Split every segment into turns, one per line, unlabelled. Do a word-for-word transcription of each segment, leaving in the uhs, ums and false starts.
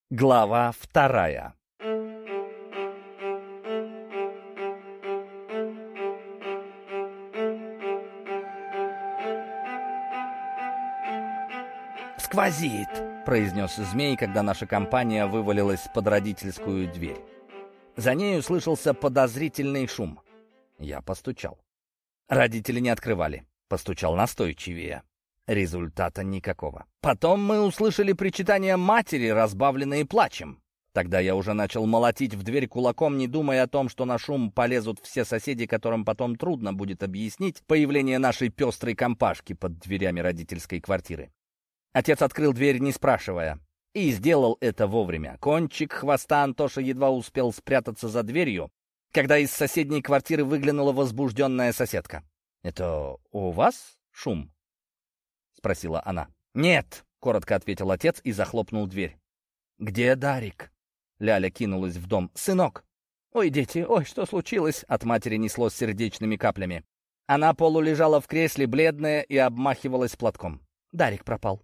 Глава вторая. «Сквозит!» — произнес змей, когда наша компания вывалилась под родительскую дверь. За ней услышался подозрительный шум. Я постучал. Родители не открывали. Постучал настойчивее. Результата никакого. Потом мы услышали причитания матери, разбавленные плачем. Тогда я уже начал молотить в дверь кулаком, не думая о том, что на шум полезут все соседи, которым потом трудно будет объяснить появление нашей пестрой компашки под дверями родительской квартиры. Отец открыл дверь, не спрашивая, и сделал это вовремя. Кончик хвоста Антоша едва успел спрятаться за дверью, когда из соседней квартиры выглянула возбужденная соседка. «Это у вас шум?» — спросила она. «Нет», — коротко ответил отец и захлопнул дверь. «Где Дарик?» Ляля кинулась в дом. «Сынок!» «Ой, дети, ой, что случилось?» От матери несло сердечными каплями. Она полулежала в кресле, бледная, и обмахивалась платком. «Дарик пропал.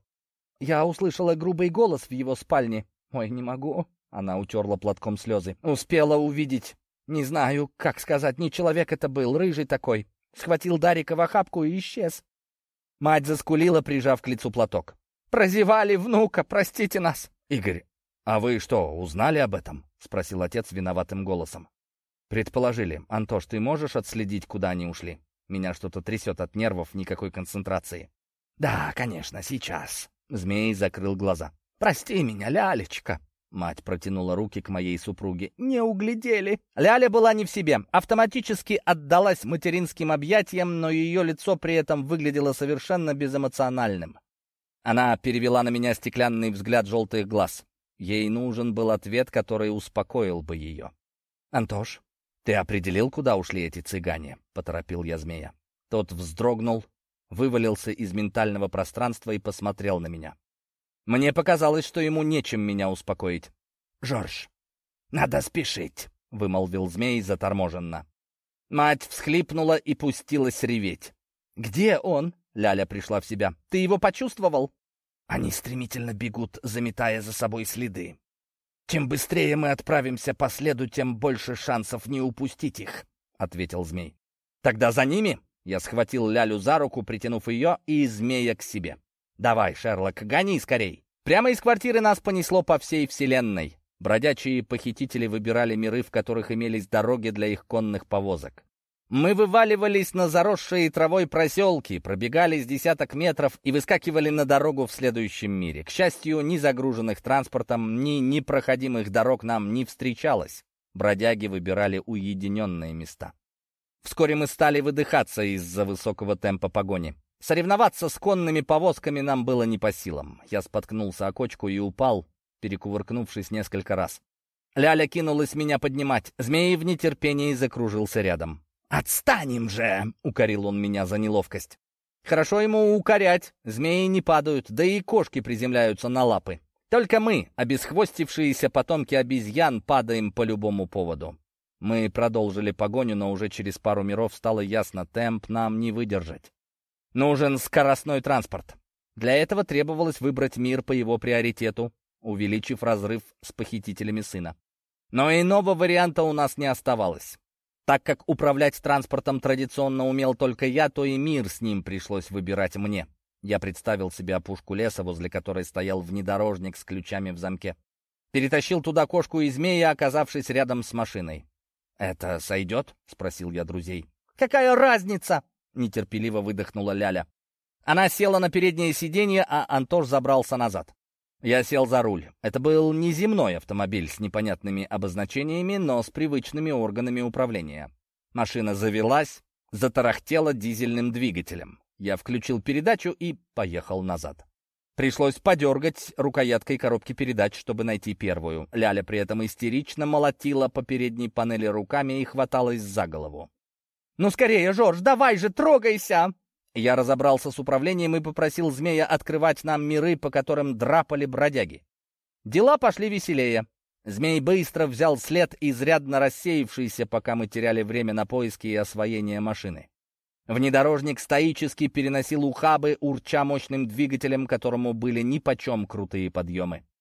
Я услышала грубый голос в его спальне. Ой, не могу». Она утерла платком слезы. «Успела увидеть. Не знаю, как сказать, не человек это был, рыжий такой. Схватил Дарика в охапку и исчез». Мать заскулила, прижав к лицу платок. «Прозевали внука, простите нас!» «Игорь, а вы что, узнали об этом?» — спросил отец виноватым голосом. «Предположили. Антош, ты можешь отследить, куда они ушли? Меня что-то трясет от нервов, никакой концентрации». «Да, конечно, сейчас». Змей закрыл глаза. «Прости меня, Лялечка». Мать протянула руки к моей супруге. «Не углядели». Ляля была не в себе. Автоматически отдалась материнским объятиям, но ее лицо при этом выглядело совершенно безэмоциональным. Она перевела на меня стеклянный взгляд желтых глаз. Ей нужен был ответ, который успокоил бы ее. «Антош, ты определил, куда ушли эти цыгане?» — поторопил я змея. Тот вздрогнул, вывалился из ментального пространства и посмотрел на меня. Мне показалось, что ему нечем меня успокоить. «Жорж, надо спешить», — вымолвил змей заторможенно. Мать всхлипнула и пустилась реветь. «Где он?» — Ляля пришла в себя. «Ты его почувствовал?» «Они стремительно бегут, заметая за собой следы. Чем быстрее мы отправимся по следу, тем больше шансов не упустить их», — ответил змей. «Тогда за ними?» — я схватил Лялю за руку, притянув ее и змея к себе. «Давай, Шерлок, гони скорей!» Прямо из квартиры нас понесло по всей вселенной. Бродячие похитители выбирали миры, в которых имелись дороги для их конных повозок. Мы вываливались на заросшие травой проселки, пробегали с десяток метров и выскакивали на дорогу в следующем мире. К счастью, ни загруженных транспортом, ни непроходимых дорог нам не встречалось. Бродяги выбирали уединенные места. Вскоре мы стали выдыхаться из-за высокого темпа погони. Соревноваться с конными повозками нам было не по силам. Я споткнулся о кочку и упал, перекувыркнувшись несколько раз. Ляля кинулась меня поднимать. Змей в нетерпении закружился рядом. «Отстанем же!» — укорил он меня за неловкость. «Хорошо ему укорять. Змеи не падают, да и кошки приземляются на лапы. Только мы, обесхвостившиеся потомки обезьян, падаем по любому поводу». Мы продолжили погоню, но уже через пару миров стало ясно, темп нам не выдержать. Нужен скоростной транспорт. Для этого требовалось выбрать мир по его приоритету, увеличив разрыв с похитителями сына. Но иного варианта у нас не оставалось. Так как управлять транспортом традиционно умел только я, то и мир с ним пришлось выбирать мне. Я представил себе опушку леса, возле которой стоял внедорожник с ключами в замке. Перетащил туда кошку и змея, оказавшись рядом с машиной. «Это сойдет?» — спросил я друзей. «Какая разница?» — нетерпеливо выдохнула Ляля. Она села на переднее сиденье, а Антош забрался назад. Я сел за руль. Это был не земной автомобиль с непонятными обозначениями, но с привычными органами управления. Машина завелась, затарахтела дизельным двигателем. Я включил передачу и поехал назад. Пришлось подергать рукояткой коробки передач, чтобы найти первую. Ляля при этом истерично молотила по передней панели руками и хваталась за голову. «Ну скорее, Жорж, давай же, трогайся!» Я разобрался с управлением и попросил змея открывать нам миры, по которым драпали бродяги. Дела пошли веселее. Змей быстро взял след, изрядно рассеявшийся, пока мы теряли время на поиски и освоение машины. Внедорожник стоически переносил ухабы, урча мощным двигателем, которому были нипочем крутые подъемы.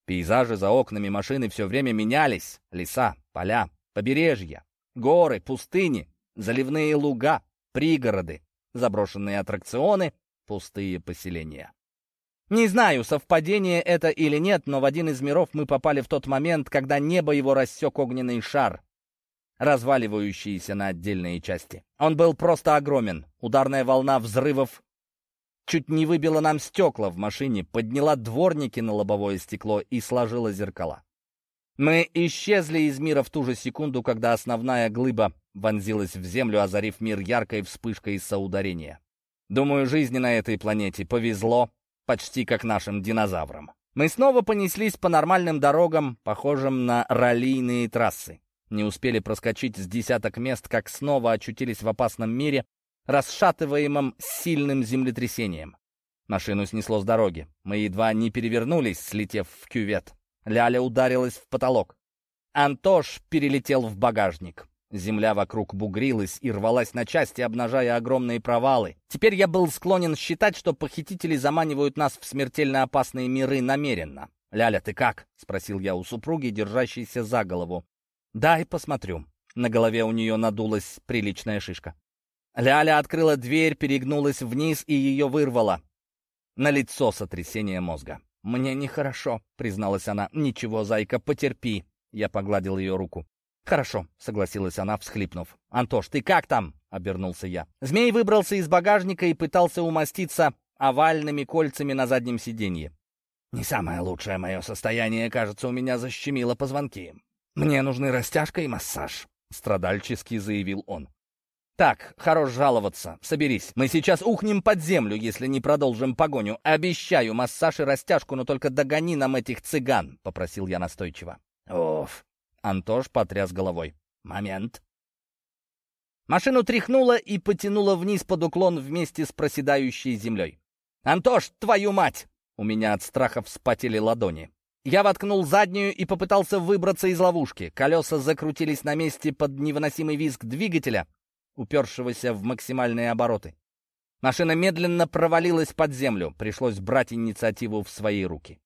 Пейзажи за окнами машины все время менялись. Леса, поля, побережья, горы, пустыни, заливные луга, пригороды, заброшенные аттракционы, пустые поселения. Не знаю, совпадение это или нет, но в один из миров мы попали в тот момент, когда небо его рассек огненный шар, разваливающийся на отдельные части. Он был просто огромен. Ударная волна взрывов чуть не выбила нам стекла в машине, подняла дворники на лобовое стекло и сложила зеркала. Мы исчезли из мира в ту же секунду, когда основная глыба вонзилась в землю, озарив мир яркой вспышкой соударения. Думаю, жизни на этой планете повезло почти как нашим динозаврам. Мы снова понеслись по нормальным дорогам, похожим на раллийные трассы. Не успели проскочить с десяток мест, как снова очутились в опасном мире, расшатываемом сильным землетрясением. Машину снесло с дороги. Мы едва не перевернулись, слетев в кювет. Ляля ударилась в потолок. Антош перелетел в багажник. Земля вокруг бугрилась и рвалась на части, обнажая огромные провалы. Теперь я был склонен считать, что похитители заманивают нас в смертельно опасные миры намеренно. «Ляля, ты как?» — спросил я у супруги, держащейся за голову. «Дай посмотрю». На голове у нее надулась приличная шишка. Ляля открыла дверь, перегнулась вниз и ее вырвало. На лицо сотрясение мозга. «Мне нехорошо», — призналась она. «Ничего, зайка, потерпи». Я погладил ее руку. «Хорошо», — согласилась она, всхлипнув. «Антош, ты как там?» — обернулся я. Змей выбрался из багажника и пытался умоститься овальными кольцами на заднем сиденье. «Не самое лучшее мое состояние, кажется, у меня защемило позвонки. Мне нужны растяжка и массаж», — страдальчески заявил он. «Так, хорош жаловаться. Соберись. Мы сейчас ухнем под землю, если не продолжим погоню. Обещаю массаж и растяжку, но только догони нам этих цыган», — попросил я настойчиво. «Уф». Антош потряс головой. «Момент». Машину тряхнуло и потянуло вниз под уклон вместе с проседающей землей. «Антош, твою мать!» У меня от страха вспотели ладони. Я воткнул заднюю и попытался выбраться из ловушки. Колеса закрутились на месте под невыносимый визг двигателя, упершегося в максимальные обороты. Машина медленно провалилась под землю. Пришлось брать инициативу в свои руки.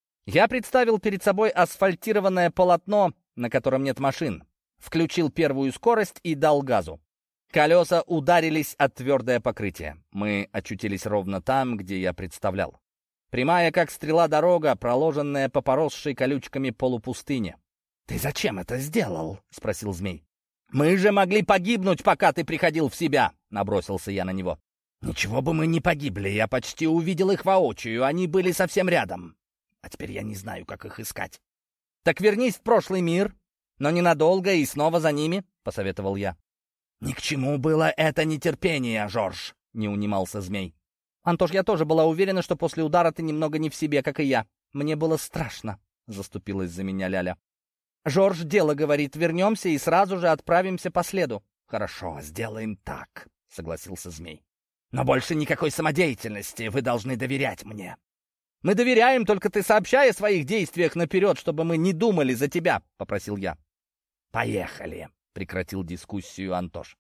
Я представил перед собой асфальтированное полотно, на котором нет машин. Включил первую скорость и дал газу. Колеса ударились о твердое покрытие. Мы очутились ровно там, где я представлял. Прямая, как стрела, дорога, проложенная по поросшей колючками полупустыне. «Ты зачем это сделал?» — спросил змей. «Мы же могли погибнуть, пока ты приходил в себя!» — набросился я на него. «Ничего бы мы не погибли, я почти увидел их воочию, они были совсем рядом. А теперь я не знаю, как их искать». «Так вернись в прошлый мир, но ненадолго и снова за ними», — посоветовал я. «Ни к чему было это нетерпение, Жорж», — не унимался змей. «Антош, я тоже была уверена, что после удара ты немного не в себе, как и я. Мне было страшно», — заступилась за меня Ляля. «Жорж дело говорит, вернемся и сразу же отправимся по следу». «Хорошо, сделаем так», — согласился змей. «Но больше никакой самодеятельности, вы должны доверять мне». «Мы доверяем, только ты сообщай о своих действиях наперед, чтобы мы не думали за тебя», — попросил я. «Поехали», — прекратил дискуссию Антош.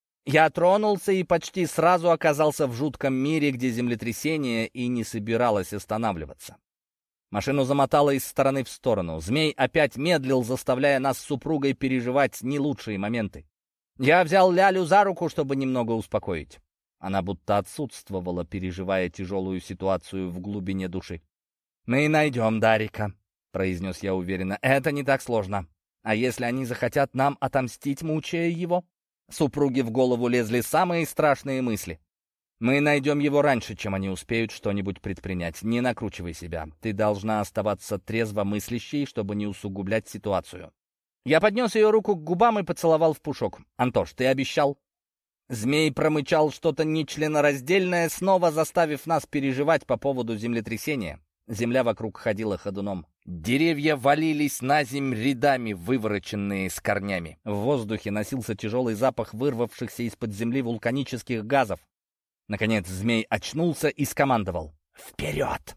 Я тронулся и почти сразу оказался в жутком мире, где землетрясение и не собиралось останавливаться. Машину замотало из стороны в сторону. Змей опять медлил, заставляя нас с супругой переживать не лучшие моменты. Я взял Лялю за руку, чтобы немного успокоить. Она будто отсутствовала, переживая тяжелую ситуацию в глубине души. «Мы найдем Дарика», — произнес я уверенно. «Это не так сложно. А если они захотят нам отомстить, мучая его?» Супруге в голову лезли самые страшные мысли. «Мы найдем его раньше, чем они успеют что-нибудь предпринять. Не накручивай себя. Ты должна оставаться трезво мыслящей, чтобы не усугублять ситуацию». Я поднес ее руку к губам и поцеловал в пушок. «Антош, ты обещал?» Змей промычал что-то нечленораздельное, снова заставив нас переживать по поводу землетрясения. Земля вокруг ходила ходуном. Деревья валились на земь рядами, вывороченные с корнями. В воздухе носился тяжелый запах вырвавшихся из-под земли вулканических газов. Наконец змей очнулся и скомандовал: «Вперед!».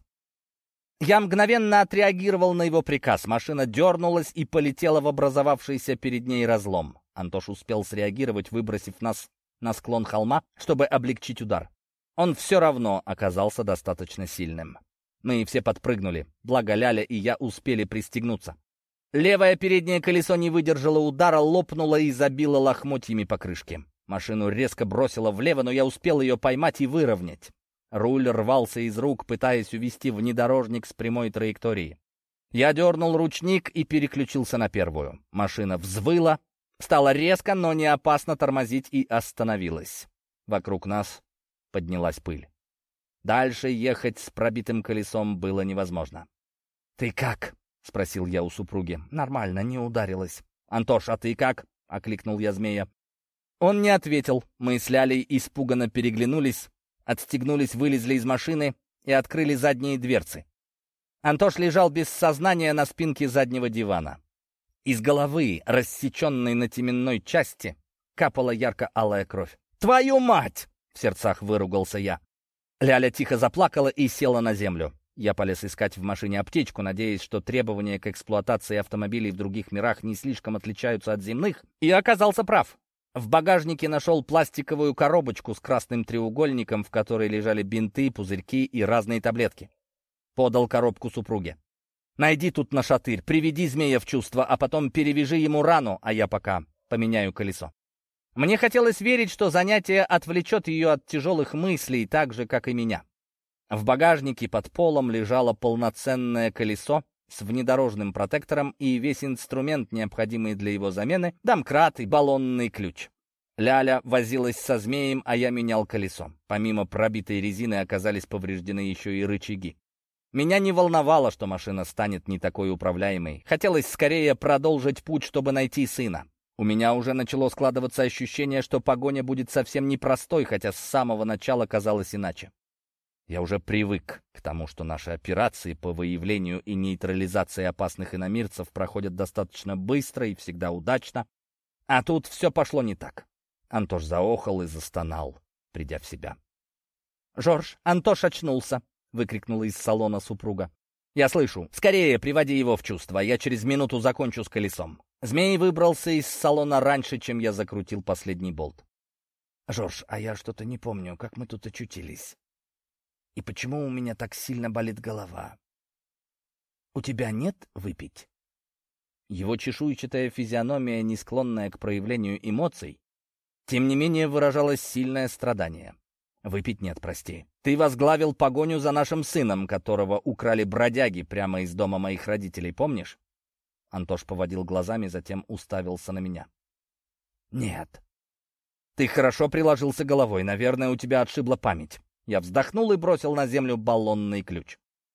Я мгновенно отреагировал на его приказ. Машина дернулась и полетела в образовавшийся перед ней разлом. Антош успел среагировать, выбросив нас на склон холма, чтобы облегчить удар. Он все равно оказался достаточно сильным. Мы все подпрыгнули, благо Ляля и я успели пристегнуться. Левое переднее колесо не выдержало удара, лопнуло и забило лохмотьями покрышки. Машину резко бросило влево, но я успел ее поймать и выровнять. Руль рвался из рук, пытаясь увести внедорожник с прямой траектории. Я дернул ручник и переключился на первую. Машина взвыла, стала резко, но не опасно тормозить и остановилась. Вокруг нас поднялась пыль. Дальше ехать с пробитым колесом было невозможно. «Ты как?» — спросил я у супруги. «Нормально, не ударилась». «Антош, а ты как?» — окликнул я змея. Он не ответил. Мы с Лялей испуганно переглянулись, отстегнулись, вылезли из машины и открыли задние дверцы. Антош лежал без сознания на спинке заднего дивана. Из головы, рассеченной на теменной части, капала ярко-алая кровь. «Твою мать!» — в сердцах выругался я. Ляля тихо заплакала и села на землю. Я полез искать в машине аптечку, надеясь, что требования к эксплуатации автомобилей в других мирах не слишком отличаются от земных, и оказался прав. В багажнике нашел пластиковую коробочку с красным треугольником, в которой лежали бинты, пузырьки и разные таблетки. Подал коробку супруге. «Найди тут нашатырь, приведи змея в чувство, а потом перевяжи ему рану, а я пока поменяю колесо». Мне хотелось верить, что занятие отвлечет ее от тяжелых мыслей, так же, как и меня. В багажнике под полом лежало полноценное колесо с внедорожным протектором и весь инструмент, необходимый для его замены, домкрат и баллонный ключ. Ляля возилась со змеем, а я менял колесо. Помимо пробитой резины оказались повреждены еще и рычаги. Меня не волновало, что машина станет не такой управляемой. Хотелось скорее продолжить путь, чтобы найти сына. У меня уже начало складываться ощущение, что погоня будет совсем непростой, хотя с самого начала казалось иначе. Я уже привык к тому, что наши операции по выявлению и нейтрализации опасных иномирцев проходят достаточно быстро и всегда удачно. А тут все пошло не так. Антош заохал и застонал, придя в себя. «Жорж, Антош очнулся!» — выкрикнула из салона супруга. «Я слышу. Скорее приводи его в чувство. Я через минуту закончу с колесом». Змей выбрался из салона раньше, чем я закрутил последний болт. «Жорж, а я что-то не помню, как мы тут очутились. И почему у меня так сильно болит голова? У тебя нет выпить?» Его чешуйчатая физиономия, не склонная к проявлению эмоций, тем не менее выражалось сильное страдание. «Выпить нет, прости. Ты возглавил погоню за нашим сыном, которого украли бродяги прямо из дома моих родителей, помнишь?» Антош поводил глазами, затем уставился на меня. «Нет». «Ты хорошо приложился головой. Наверное, у тебя отшибла память». Я вздохнул и бросил на землю баллонный ключ.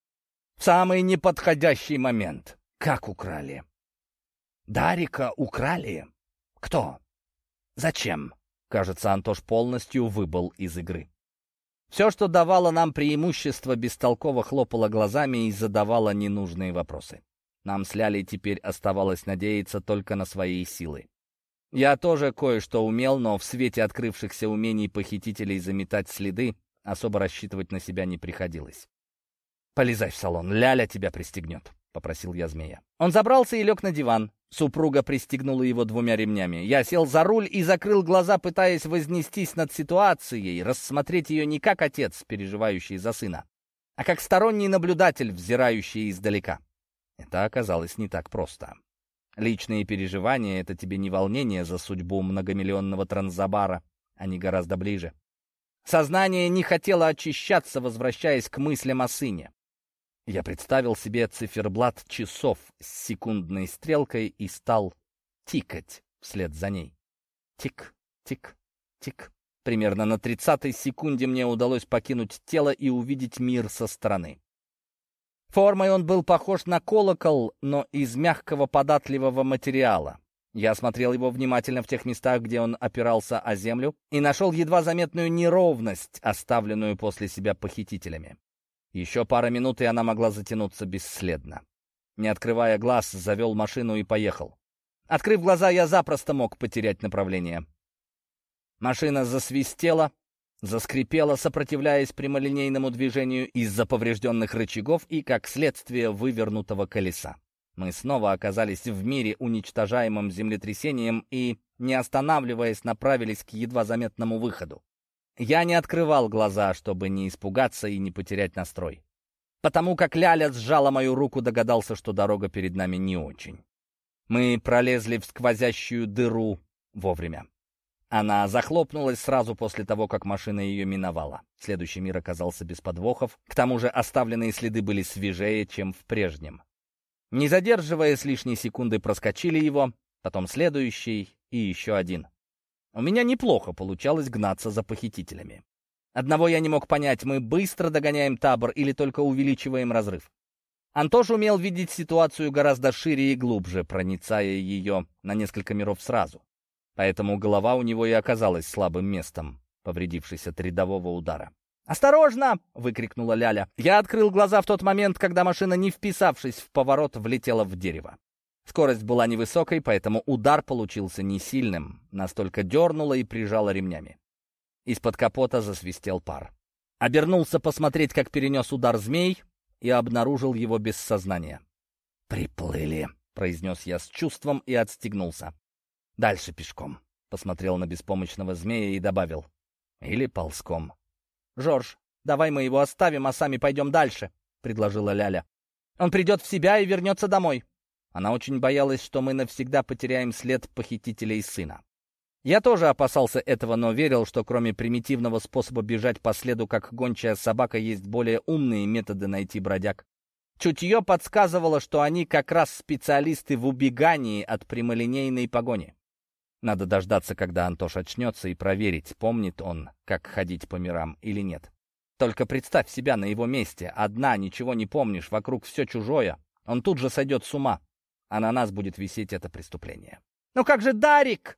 В самый неподходящий момент. Как украли? Дарика украли? Кто? Зачем? Кажется, Антош полностью выбыл из игры. Все, что давало нам преимущество, бестолково хлопало глазами и задавало ненужные вопросы. Нам с Лялей теперь оставалось надеяться только на свои силы. Я тоже кое-что умел, но в свете открывшихся умений похитителей заметать следы особо рассчитывать на себя не приходилось. «Полезай в салон, Ляля тебя пристегнет», — попросил я змея. Он забрался и лег на диван. Супруга пристегнула его двумя ремнями. Я сел за руль и закрыл глаза, пытаясь вознестись над ситуацией, рассмотреть ее не как отец, переживающий за сына, а как сторонний наблюдатель, взирающий издалека. Это оказалось не так просто. Личные переживания — это тебе не волнение за судьбу многомиллионного Транзабара, они гораздо ближе. Сознание не хотело очищаться, возвращаясь к мыслям о сыне. Я представил себе циферблат часов с секундной стрелкой и стал тикать вслед за ней. Тик, тик, тик. Примерно на тридцатой секунде мне удалось покинуть тело и увидеть мир со стороны. Формой он был похож на колокол, но из мягкого податливого материала. Я осмотрел его внимательно в тех местах, где он опирался о землю, и нашел едва заметную неровность, оставленную после себя похитителями. Еще пара минут, и она могла затянуться бесследно. Не открывая глаз, завел машину и поехал. Открыв глаза, я запросто мог потерять направление. Машина засвистела, заскрипела, сопротивляясь прямолинейному движению из-за поврежденных рычагов и, как следствие, вывернутого колеса. Мы снова оказались в мире, уничтожаемом землетрясением, и, не останавливаясь, направились к едва заметному выходу. Я не открывал глаза, чтобы не испугаться и не потерять настрой. Потому как Ляля сжала мою руку, догадался, что дорога перед нами не очень. Мы пролезли в сквозящую дыру вовремя. Она захлопнулась сразу после того, как машина ее миновала. Следующий мир оказался без подвохов. К тому же оставленные следы были свежее, чем в прежнем. Не задерживаясь лишней секунды, проскочили его, потом следующий и еще один. У меня неплохо получалось гнаться за похитителями. Одного я не мог понять, мы быстро догоняем табор или только увеличиваем разрыв. Антош умел видеть ситуацию гораздо шире и глубже, проницая ее на несколько миров сразу. Поэтому голова у него и оказалась слабым местом, повредившись от рядового удара. «Осторожно!» — выкрикнула Ляля. Я открыл глаза в тот момент, когда машина, не вписавшись в поворот, влетела в дерево. Скорость была невысокой, поэтому удар получился не сильным, настолько дернуло и прижало ремнями. Из-под капота засвистел пар. Обернулся посмотреть, как перенес удар змей, и обнаружил его без сознания. «Приплыли», — произнес я с чувством и отстегнулся. «Дальше пешком», — посмотрел на беспомощного змея и добавил. «Или ползком». «Жорж, давай мы его оставим, а сами пойдем дальше», — предложила Ляля. «Он придет в себя и вернется домой». Она очень боялась, что мы навсегда потеряем след похитителей сына. Я тоже опасался этого, но верил, что кроме примитивного способа бежать по следу, как гончая собака, есть более умные методы найти бродяг. Чутье подсказывало, что они как раз специалисты в убегании от прямолинейной погони. Надо дождаться, когда Антош очнется, и проверить, помнит он, как ходить по мирам или нет. Только представь себя на его месте. Одна, ничего не помнишь, вокруг все чужое. Он тут же сойдет с ума, а на нас будет висеть это преступление. «Ну как же Дарик?»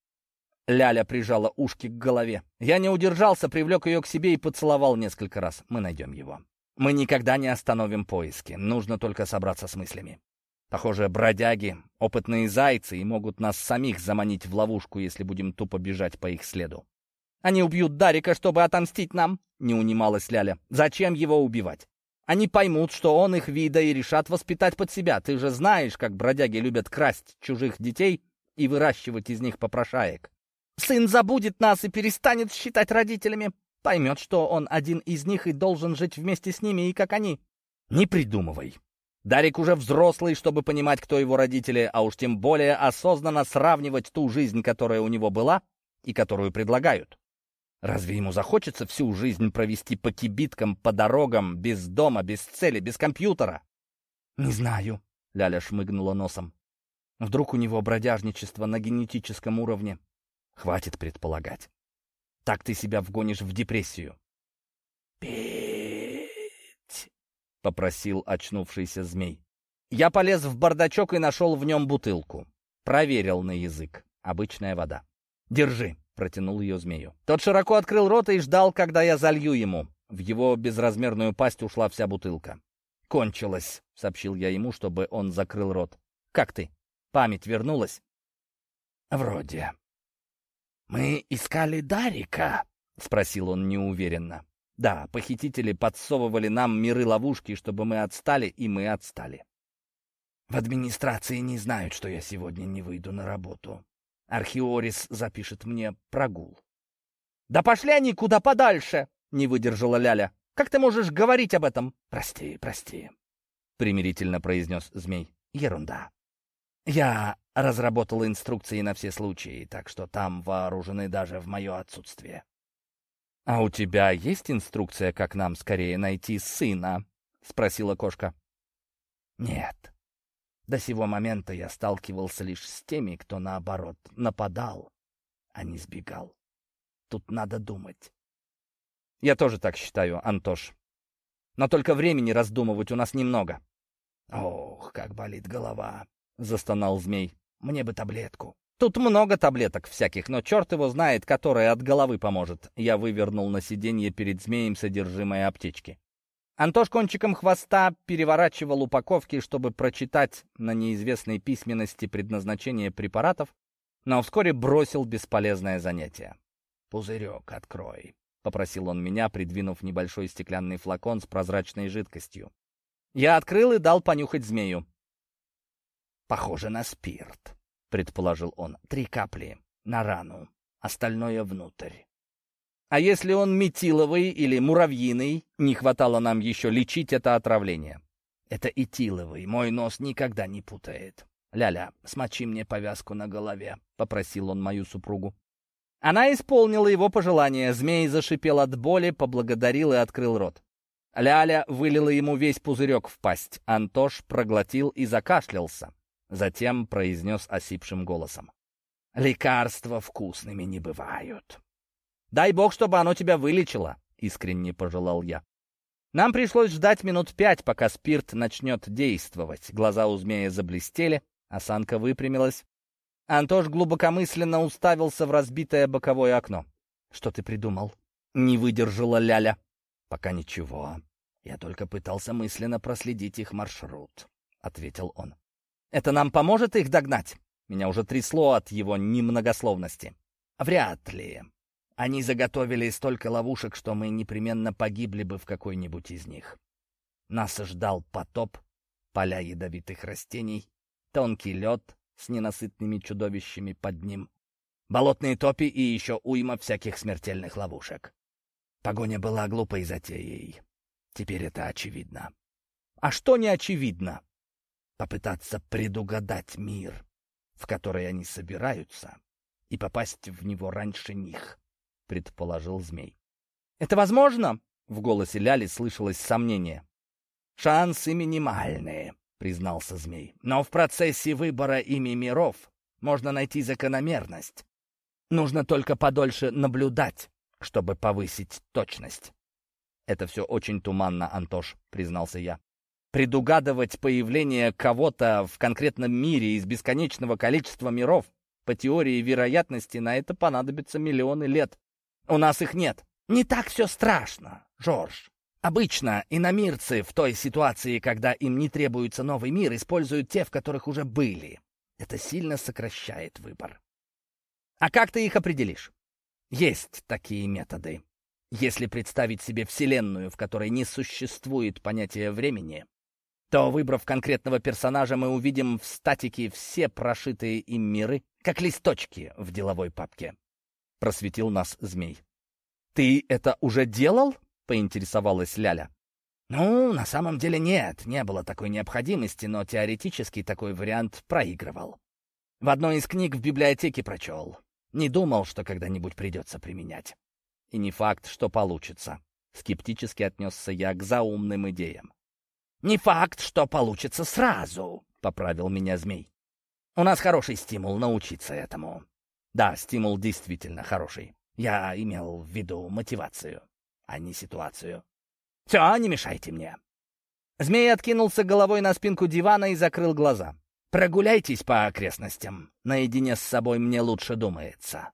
Ляля прижала ушки к голове. Я не удержался, привлек ее к себе и поцеловал несколько раз. Мы найдем его. Мы никогда не остановим поиски. Нужно только собраться с мыслями. Похоже, бродяги — опытные зайцы и могут нас самих заманить в ловушку, если будем тупо бежать по их следу. «Они убьют Дарика, чтобы отомстить нам», — не унималась Ляля. «Зачем его убивать? Они поймут, что он их вида, и решат воспитать под себя. Ты же знаешь, как бродяги любят красть чужих детей и выращивать из них попрошаек. Сын забудет нас и перестанет считать родителями. Поймет, что он один из них и должен жить вместе с ними, и как они». «Не придумывай. Дарик уже взрослый, чтобы понимать, кто его родители, а уж тем более осознанно сравнивать ту жизнь, которая у него была, и которую предлагают. Разве ему захочется всю жизнь провести по кибиткам, по дорогам, без дома, без цели, без компьютера?» «Не знаю», — Ляля шмыгнула носом. «Вдруг у него бродяжничество на генетическом уровне?» «Хватит предполагать. Так ты себя вгонишь в депрессию». «Петь!» — попросил очнувшийся змей. Я полез в бардачок и нашел в нем бутылку. Проверил на язык. Обычная вода. «Держи», — протянул ее змею. Тот широко открыл рот и ждал, когда я залью ему. В его безразмерную пасть ушла вся бутылка. «Кончилось», — сообщил я ему, чтобы он закрыл рот. «Как ты? Память вернулась?» «Вроде». «Мы искали Дарика?» — спросил он неуверенно. «Да, похитители подсовывали нам миры-ловушки, чтобы мы отстали, и мы отстали. В администрации не знают, что я сегодня не выйду на работу. Архиорис запишет мне прогул». «Да пошли они куда подальше!» — не выдержала Ляля. «Как ты можешь говорить об этом?» «Прости, прости», — примирительно произнес змей. «Ерунда. Я разработал инструкции на все случаи, так что там вооружены даже в мое отсутствие». «А у тебя есть инструкция, как нам скорее найти сына?» — спросила кошка. «Нет. До сего момента я сталкивался лишь с теми, кто, наоборот, нападал, а не сбегал. Тут надо думать». «Я тоже так считаю, Антош. Но только времени раздумывать у нас немного». «Ох, как болит голова», — застонал змей. «Мне бы таблетку». «Тут много таблеток всяких, но черт его знает, которая от головы поможет». Я вывернул на сиденье перед змеем содержимое аптечки. Антош кончиком хвоста переворачивал упаковки, чтобы прочитать на неизвестной письменности предназначение препаратов, но вскоре бросил бесполезное занятие. «Пузырек открой», — попросил он меня, придвинув небольшой стеклянный флакон с прозрачной жидкостью. Я открыл и дал понюхать змею. «Похоже на спирт», — предположил он. «Три капли на рану, остальное внутрь». А если он метиловый или муравьиный, не хватало нам еще лечить это отравление. Это этиловый, мой нос никогда не путает. «Ляля, смочи мне повязку на голове», — попросил он мою супругу. Она исполнила его пожелание. Змей зашипел от боли, поблагодарил и открыл рот. Ляля вылила ему весь пузырек в пасть. Антош проглотил и закашлялся. Затем произнес осипшим голосом: «Лекарства вкусными не бывают». «Дай бог, чтобы оно тебя вылечило», — искренне пожелал я. Нам пришлось ждать минут пять, пока спирт начнет действовать. Глаза у змея заблестели, осанка выпрямилась. Антош глубокомысленно уставился в разбитое боковое окно. «Что ты придумал?» — не выдержала Ляля. «Пока ничего. Я только пытался мысленно проследить их маршрут», — ответил он. «Это нам поможет их догнать?» Меня уже трясло от его немногословности. «Вряд ли. Они заготовили столько ловушек, что мы непременно погибли бы в какой-нибудь из них. Нас ждал потоп, поля ядовитых растений, тонкий лед с ненасытными чудовищами под ним, болотные топи и еще уйма всяких смертельных ловушек. Погоня была глупой затеей. Теперь это очевидно». «А что не очевидно?» «Попытаться предугадать мир, в который они собираются, и попасть в него раньше них», — предположил змей. «Это возможно?» — в голосе Ляли слышалось сомнение. «Шансы минимальные», — признался змей. «Но в процессе выбора ими миров можно найти закономерность. Нужно только подольше наблюдать, чтобы повысить точность». «Это все очень туманно, Антош», — признался я. «Предугадывать появление кого-то в конкретном мире из бесконечного количества миров, по теории вероятности, на это понадобится миллионы лет. У нас их нет». «Не так все страшно, Жорж. Обычно иномирцы в той ситуации, когда им не требуется новый мир, используют те, в которых уже были. Это сильно сокращает выбор». «А как ты их определишь?» «Есть такие методы. Если представить себе Вселенную, в которой не существует понятия времени, то, выбрав конкретного персонажа, мы увидим в статике все прошитые им миры, как листочки в деловой папке», — просветил нас змей. «Ты это уже делал?» — поинтересовалась Ляля. «Ну, на самом деле нет, не было такой необходимости, но теоретически такой вариант проигрывал. В одной из книг в библиотеке прочел. Не думал, что когда-нибудь придется применять. И не факт, что получится». Скептически отнесся я к заумным идеям. «Не факт, что получится сразу», — поправил меня змей. «У нас хороший стимул научиться этому». «Да, стимул действительно хороший. Я имел в виду мотивацию, а не ситуацию. Все, не мешайте мне». Змей откинулся головой на спинку дивана и закрыл глаза. «Прогуляйтесь по окрестностям. Наедине с собой мне лучше думается».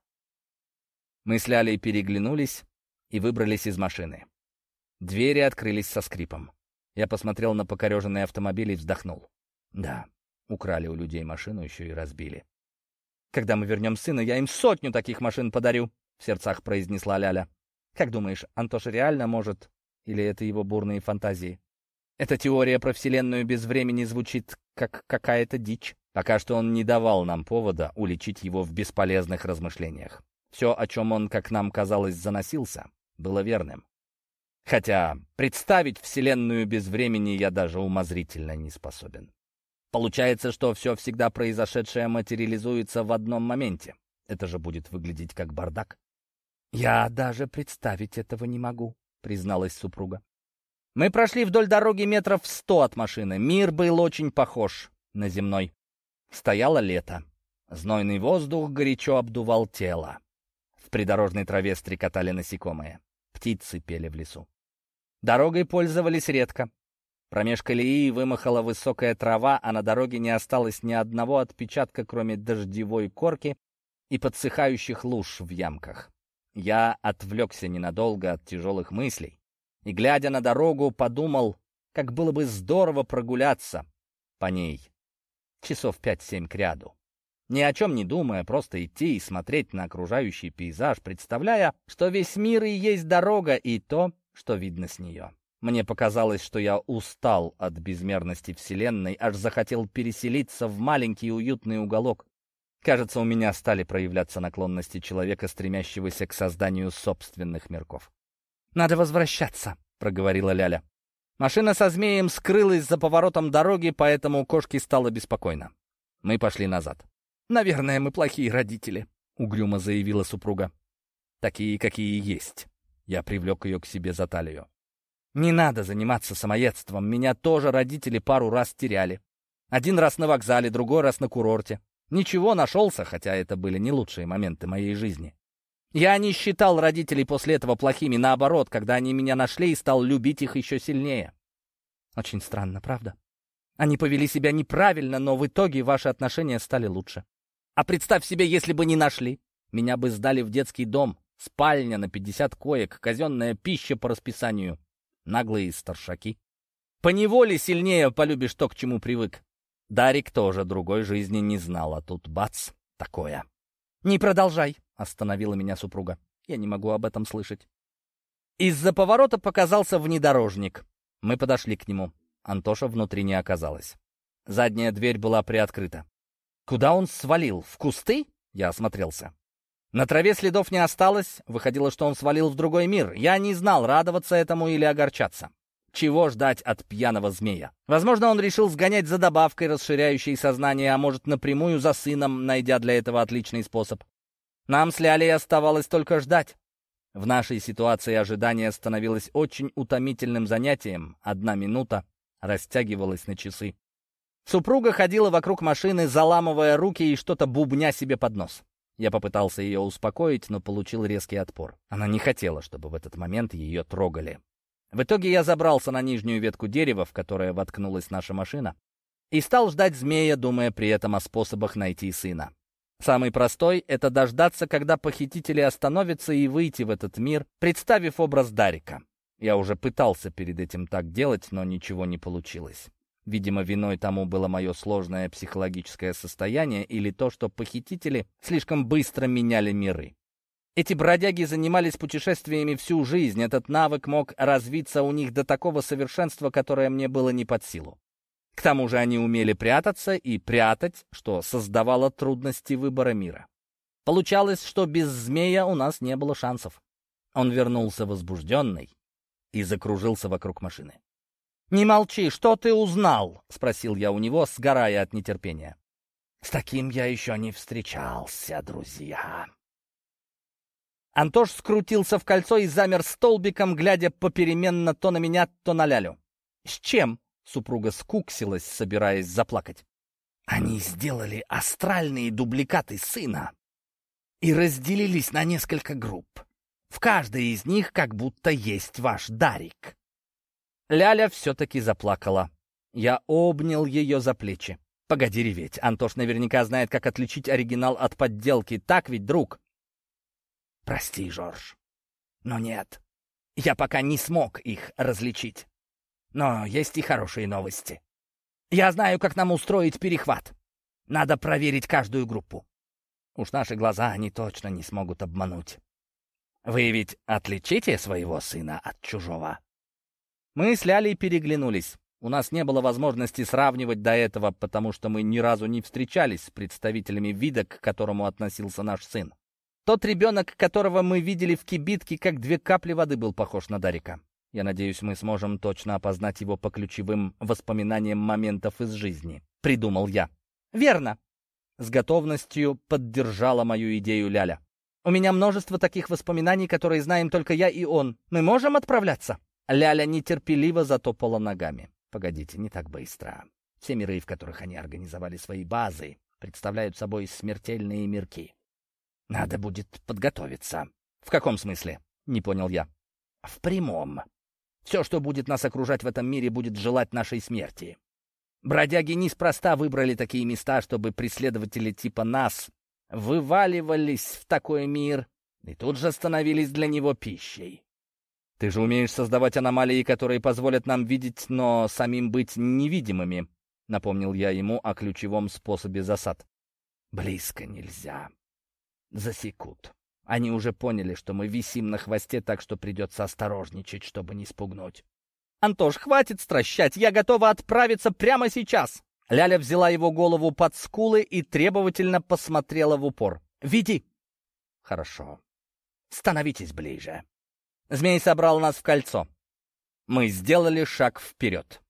Мы с Лялей переглянулись и выбрались из машины. Двери открылись со скрипом. Я посмотрел на покореженный автомобиль и вздохнул. Да, украли у людей машину, еще и разбили. «Когда мы вернем сына, я им сотню таких машин подарю», — в сердцах произнесла Ляля. «Как думаешь, Антоша реально может? Или это его бурные фантазии? Эта теория про вселенную без времени звучит как какая-то дичь». Пока что он не давал нам повода уличить его в бесполезных размышлениях. Все, о чем он, как нам казалось, заносился, было верным. Хотя представить вселенную без времени я даже умозрительно не способен. Получается, что все всегда произошедшее материализуется в одном моменте. Это же будет выглядеть как бардак. «Я даже представить этого не могу», — призналась супруга. Мы прошли вдоль дороги метров сто от машины. Мир был очень похож на земной. Стояло лето. Знойный воздух горячо обдувал тело. В придорожной траве стрекотали насекомые. Птицы пели в лесу. Дорогой пользовались редко. Промеж колеи вымахала высокая трава, а на дороге не осталось ни одного отпечатка, кроме дождевой корки и подсыхающих луж в ямках. Я отвлекся ненадолго от тяжелых мыслей и, глядя на дорогу, подумал, как было бы здорово прогуляться по ней часов пять-семь кряду. Ни о чем не думая, просто идти и смотреть на окружающий пейзаж, представляя, что весь мир и есть дорога, и то, что видно с нее. Мне показалось, что я устал от безмерности Вселенной, аж захотел переселиться в маленький уютный уголок, Кажется, у меня стали проявляться наклонности человека, стремящегося к созданию собственных мирков. «Надо возвращаться», — проговорила Ляля. Машина со змеем скрылась за поворотом дороги, поэтому кошке стало беспокойно. Мы пошли назад. «Наверное, мы плохие родители», — угрюмо заявила супруга. «Такие, какие есть». Я привлек ее к себе за талию. «Не надо заниматься самоедством. Меня тоже родители пару раз теряли. Один раз на вокзале, другой раз на курорте. Ничего, нашелся, хотя это были не лучшие моменты моей жизни. Я не считал родителей после этого плохими, наоборот, когда они меня нашли, и стал любить их еще сильнее». «Очень странно, правда? Они повели себя неправильно, но в итоге ваши отношения стали лучше. А представь себе, если бы не нашли. Меня бы сдали в детский дом, спальня на пятьдесят коек, казенная пища по расписанию. Наглые старшаки. Поневоле сильнее полюбишь то, к чему привык. Дарик тоже другой жизни не знал, а тут бац, такое». «Не продолжай», — остановила меня супруга. «Я не могу об этом слышать». Из-за поворота показался внедорожник. Мы подошли к нему. Антоша внутри не оказалось. Задняя дверь была приоткрыта. Куда он свалил? В кусты? Я осмотрелся. На траве следов не осталось. Выходило, что он свалил в другой мир. Я не знал, радоваться этому или огорчаться. Чего ждать от пьяного змея? Возможно, он решил сгонять за добавкой, расширяющей сознание, а может, напрямую за сыном, найдя для этого отличный способ. Нам с Лялей оставалось только ждать. В нашей ситуации ожидание становилось очень утомительным занятием. Одна минута растягивалась на часы. Супруга ходила вокруг машины, заламывая руки и что-то бубня себе под нос. Я попытался ее успокоить, но получил резкий отпор. Она не хотела, чтобы в этот момент ее трогали. В итоге я забрался на нижнюю ветку дерева, в которое воткнулась наша машина, и стал ждать змея, думая при этом о способах найти сына. Самый простой — это дождаться, когда похитители остановятся, и выйти в этот мир, представив образ Дарика. Я уже пытался перед этим так делать, но ничего не получилось. Видимо, виной тому было мое сложное психологическое состояние или то, что похитители слишком быстро меняли миры. Эти бродяги занимались путешествиями всю жизнь, этот навык мог развиться у них до такого совершенства, которое мне было не под силу. К тому же они умели прятаться и прятать, что создавало трудности выбора мира. Получалось, что без змея у нас не было шансов. Он вернулся возбужденный и закружился вокруг машины. «Не молчи, что ты узнал?» — спросил я у него, сгорая от нетерпения. «С таким я еще не встречался, друзья». Антош скрутился в кольцо и замер столбиком, глядя попеременно то на меня, то на Лялю. «С чем?» — супруга скуксилась, собираясь заплакать. «Они сделали астральные дубликаты сына и разделились на несколько групп. В каждой из них как будто есть ваш Дарик». Ляля все-таки заплакала. Я обнял ее за плечи. «Погоди реветь, Антош наверняка знает, как отличить оригинал от подделки. Так ведь, друг?» «Прости, Жорж, но нет, я пока не смог их различить. Но есть и хорошие новости. Я знаю, как нам устроить перехват. Надо проверить каждую группу. Уж наши глаза они точно не смогут обмануть. Вы ведь отличите своего сына от чужого?» Мы с Лялей переглянулись. У нас не было возможности сравнивать до этого, потому что мы ни разу не встречались с представителями вида, к которому относился наш сын. Тот ребенок, которого мы видели в кибитке, как две капли воды, был похож на Дарика. Я надеюсь, мы сможем точно опознать его по ключевым воспоминаниям моментов из жизни. Придумал я. «Верно!» — с готовностью поддержала мою идею Ляля. «У меня множество таких воспоминаний, которые знаем только я и он. Мы можем отправляться?» Ляля нетерпеливо затопала ногами. «Погодите, не так быстро. Все миры, в которых они организовали свои базы, представляют собой смертельные мирки. Надо будет подготовиться». «В каком смысле?» — не понял я. «В прямом. Все, что будет нас окружать в этом мире, будет желать нашей смерти. Бродяги неспроста выбрали такие места, чтобы преследователи типа нас вываливались в такой мир и тут же становились для него пищей. Ты же умеешь создавать аномалии, которые позволят нам видеть, но самим быть невидимыми», — напомнил я ему о ключевом способе засад. «Близко нельзя. Засекут. Они уже поняли, что мы висим на хвосте, так что придется осторожничать, чтобы не спугнуть». «Антош, хватит стращать, я готова отправиться прямо сейчас!» Ляля взяла его голову под скулы и требовательно посмотрела в упор. «Веди!» «Хорошо. Становитесь ближе». Змей собрал нас в кольцо. Мы сделали шаг вперед.